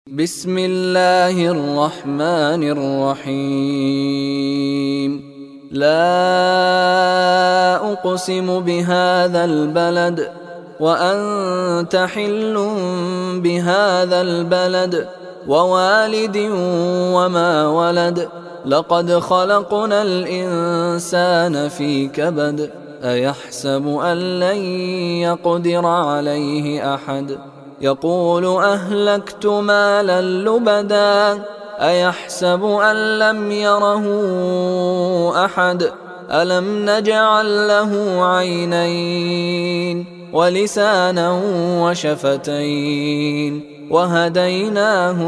بسم الله الرحمن الرحيم لا أقسم بهذا البلد وأنت حل بهذا البلد ووالد وما ولد لقد خلقنا الإنسان في كبد أيحسب أن لن يقدر عليه أحد يقول أهلكت مالا لبدا أيحسب أن لم يره أحد ألم نجعل له عينين ولسانا وشفتين وهديناه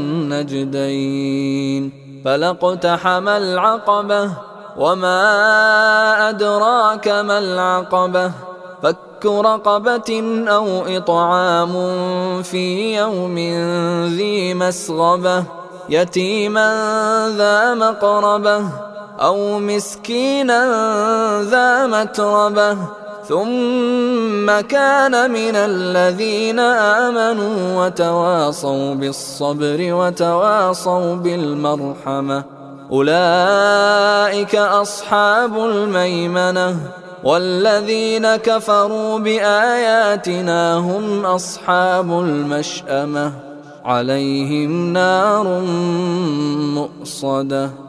النجدين فلاقتحم العقبة وما أدراك ما العقبة فك رقبة أو إطعام في يوم ذي مسغبة يتيما ذا مقربة أو مسكينا ذا متربة ثم كان من الذين آمنوا وتواصوا بالصبر وتواصوا بالمرحمة أولئك أصحاب الميمنة والذين كفروا بآياتنا هم أصحاب المشأمة عليهم نار مؤصدة